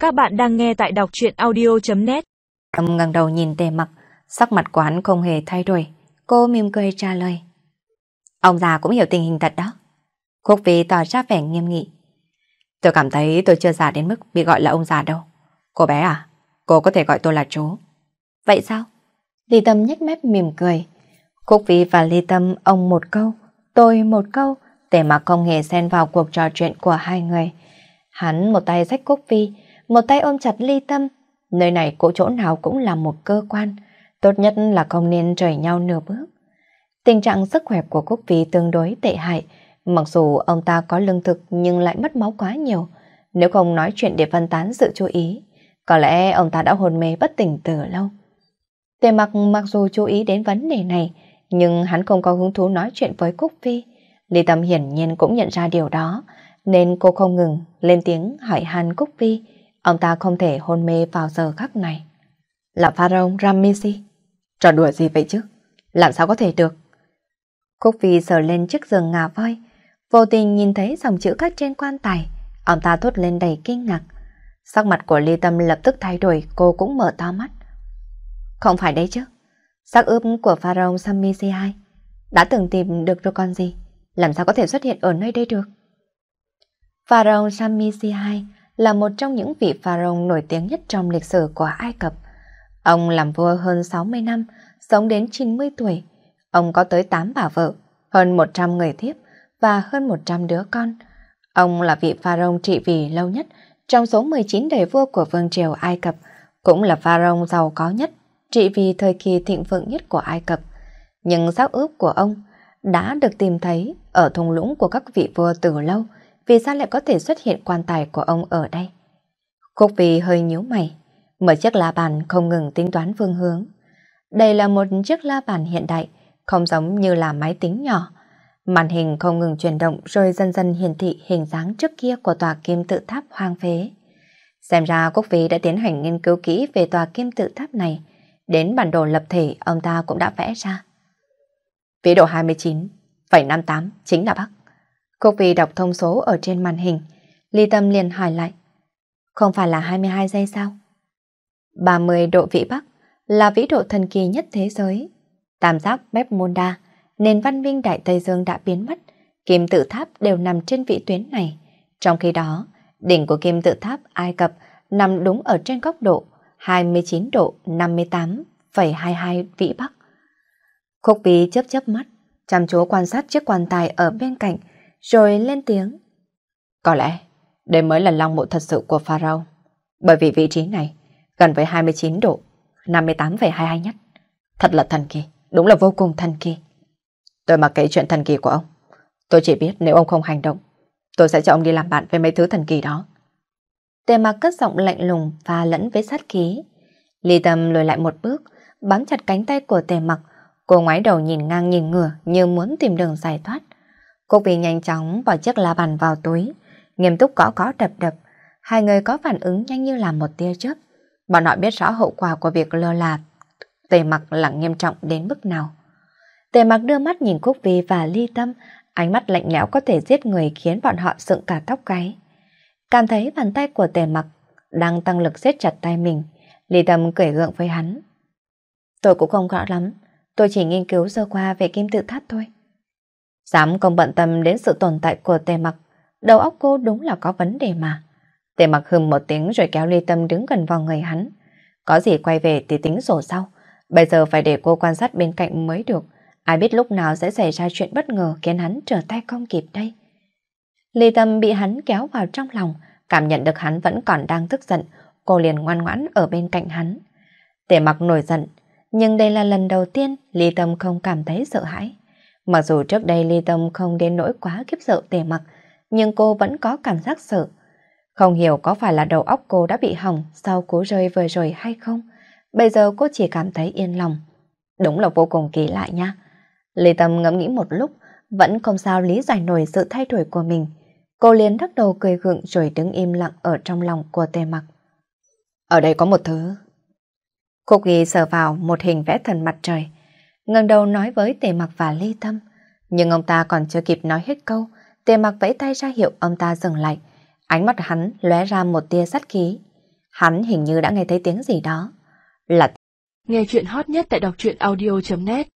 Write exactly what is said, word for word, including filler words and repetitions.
Các bạn đang nghe tại đọc truyện audio chấm net. Tâm ngẩng đầu nhìn Tề Mặc, sắc mặt của hắn không hề thay đổi. Cô mỉm cười trả lời. Ông già cũng hiểu tình hình thật đó. Khúc Phi tỏ ra vẻ nghiêm nghị. Tôi cảm thấy tôi chưa già đến mức bị gọi là ông già đâu. Cô bé à, cô có thể gọi tôi là chú. Vậy sao? Ly Tâm nhếch mép mỉm cười. Khúc Phi và Ly Tâm ông một câu, tôi một câu. Tề Mặc không hề xen vào cuộc trò chuyện của hai người. Hắn một tay xách Khúc Phi, một tay ôm chặt Ly Tâm. Nơi này cố chỗ nào cũng là một cơ quan, tốt nhất là không nên rời nhau nửa bước. Tình trạng sức khỏe của Khúc Phi tương đối tệ hại. Mặc dù ông ta có lương thực nhưng lại mất máu quá nhiều. Nếu không nói chuyện để phân tán sự chú ý, có lẽ ông ta đã hôn mê bất tỉnh từ lâu. Tề Mặc mặc dù chú ý đến vấn đề này, nhưng hắn không có hứng thú nói chuyện với Khúc Phi. Ly Tâm hiển nhiên cũng nhận ra điều đó, nên cô không ngừng lên tiếng hỏi han Khúc Phi. Ông ta không thể hôn mê vào giờ khắc này. Là Pharaoh Ramesses? Trò đùa gì vậy chứ? Làm sao có thể được? Khúc Phi sờ lên chiếc giường ngà voi, vô tình nhìn thấy dòng chữ khắc trên quan tài. Ông ta thốt lên đầy kinh ngạc. Sắc mặt của Ly Tâm lập tức thay đổi, cô cũng mở to mắt. Không phải đấy chứ. Xác ướp của Pharaoh Ramesses hai đã từng tìm được rồi con gì? Làm sao có thể xuất hiện ở nơi đây được? Pharaoh Ramesses hai là một trong những vị pharaoh nổi tiếng nhất trong lịch sử của Ai Cập. Ông làm vua hơn sáu mươi năm, sống đến chín mươi tuổi. Ông có tới tám bà vợ, hơn một trăm người thiếp và hơn một trăm đứa con. Ông là vị pharaoh trị vì lâu nhất trong số mười chín đời vua của vương triều Ai Cập, cũng là pharaoh giàu có nhất, trị vì thời kỳ thịnh vượng nhất của Ai Cập. Nhưng xác ướp của ông đã được tìm thấy ở thung lũng của các vị vua từ lâu. Vì sao lại có thể xuất hiện quan tài của ông ở đây? Khúc Phi hơi nhíu mày, mở chiếc la bàn không ngừng tính toán phương hướng. Đây là một chiếc la bàn hiện đại, không giống như là máy tính nhỏ. Màn hình không ngừng chuyển động rồi dần dần hiển thị hình dáng trước kia của tòa kim tự tháp hoang phế. Xem ra Khúc Phi đã tiến hành nghiên cứu kỹ về tòa kim tự tháp này, đến bản đồ lập thể ông ta cũng đã vẽ ra. Vĩ độ hai mươi chín phẩy năm tám chính là Bắc. Khúc Phi đọc thông số ở trên màn hình. Ly Tâm liền hỏi lại. Không phải là hai mươi hai giây sao? ba mươi độ vĩ Bắc là vĩ độ thần kỳ nhất thế giới. Tam giác Bermuda, nền văn minh Đại Tây Dương đã biến mất. Kim tự tháp đều nằm trên vĩ tuyến này. Trong khi đó, đỉnh của kim tự tháp Ai Cập nằm đúng ở trên góc độ hai mươi chín độ năm mươi tám phẩy hai mươi hai vĩ Bắc. Khúc Phi chớp chớp mắt, chăm chú quan sát chiếc quan tài ở bên cạnh, rồi lên tiếng. Có lẽ đây mới là long mộ thật sự của Pharaoh, bởi vì vị trí này gần với hai mươi chín độ năm mươi tám phẩy hai mươi hai nhất. Thật là thần kỳ, đúng là vô cùng thần kỳ. Tôi mặc kệ chuyện thần kỳ của ông. Tôi chỉ biết nếu ông không hành động, tôi sẽ cho ông đi làm bạn với mấy thứ thần kỳ đó. Tề Mặc cất giọng lạnh lùng và lẫn với sát khí. Ly Tâm lùi lại một bước, bám chặt cánh tay của Tề Mặc. Cô ngoái đầu nhìn ngang nhìn ngửa như muốn tìm đường giải thoát. Khúc Phi nhanh chóng bỏ chiếc la bàn vào túi, nghiêm túc gõ gõ đập đập. Hai người có phản ứng nhanh như là một tia chớp. Bọn họ biết rõ hậu quả của việc lơ là Tề Mặc là nghiêm trọng đến mức nào. Tề Mặc đưa mắt nhìn Khúc Phi và Ly Tâm, ánh mắt lạnh lẽo có thể giết người khiến bọn họ dựng cả tóc gáy. Cảm thấy bàn tay của Tề Mặc đang tăng lực siết chặt tay mình, Ly Tâm cười gượng với hắn. Tôi cũng không rõ lắm, tôi chỉ nghiên cứu sơ qua về kim tự tháp thôi. Dám không bận tâm đến sự tồn tại của Tề Mặc, đầu óc cô đúng là có vấn đề mà. Tề Mặc hừm một tiếng rồi kéo Ly Tâm đứng gần vào người hắn. Có gì quay về thì tính sổ sau. Bây giờ phải để cô quan sát bên cạnh mới được. Ai biết lúc nào sẽ xảy ra chuyện bất ngờ khiến hắn trở tay không kịp đây. Ly Tâm bị hắn kéo vào trong lòng, cảm nhận được hắn vẫn còn đang tức giận. Cô liền ngoan ngoãn ở bên cạnh hắn. Tề Mặc nổi giận, nhưng đây là lần đầu tiên Ly Tâm không cảm thấy sợ hãi. Mặc dù trước đây Ly Tâm không đến nỗi quá khiếp sợ Tề Mặc, nhưng cô vẫn có cảm giác sợ. Không hiểu có phải là đầu óc cô đã bị hỏng sau cú rơi vừa rồi hay không. Bây giờ cô chỉ cảm thấy yên lòng. Đúng là vô cùng kỳ lạ nha. Ly Tâm ngẫm nghĩ một lúc, vẫn không sao lý giải nổi sự thay đổi của mình. Cô liền lắc đầu cười gượng rồi đứng im lặng ở trong lòng của Tề Mặc. Ở đây có một thứ. Khúc Ghi sờ vào một hình vẽ thần mặt trời, ngẩng đầu nói với Tề Mặc và Ly Tâm. Nhưng ông ta còn chưa kịp nói hết câu, Tề Mặc vẫy tay ra hiệu ông ta dừng lại. Ánh mắt hắn lóe ra một tia sát khí. Hắn hình như đã nghe thấy tiếng gì đó. Là nghe chuyện hot nhất tại đọc truyện audio chấm net.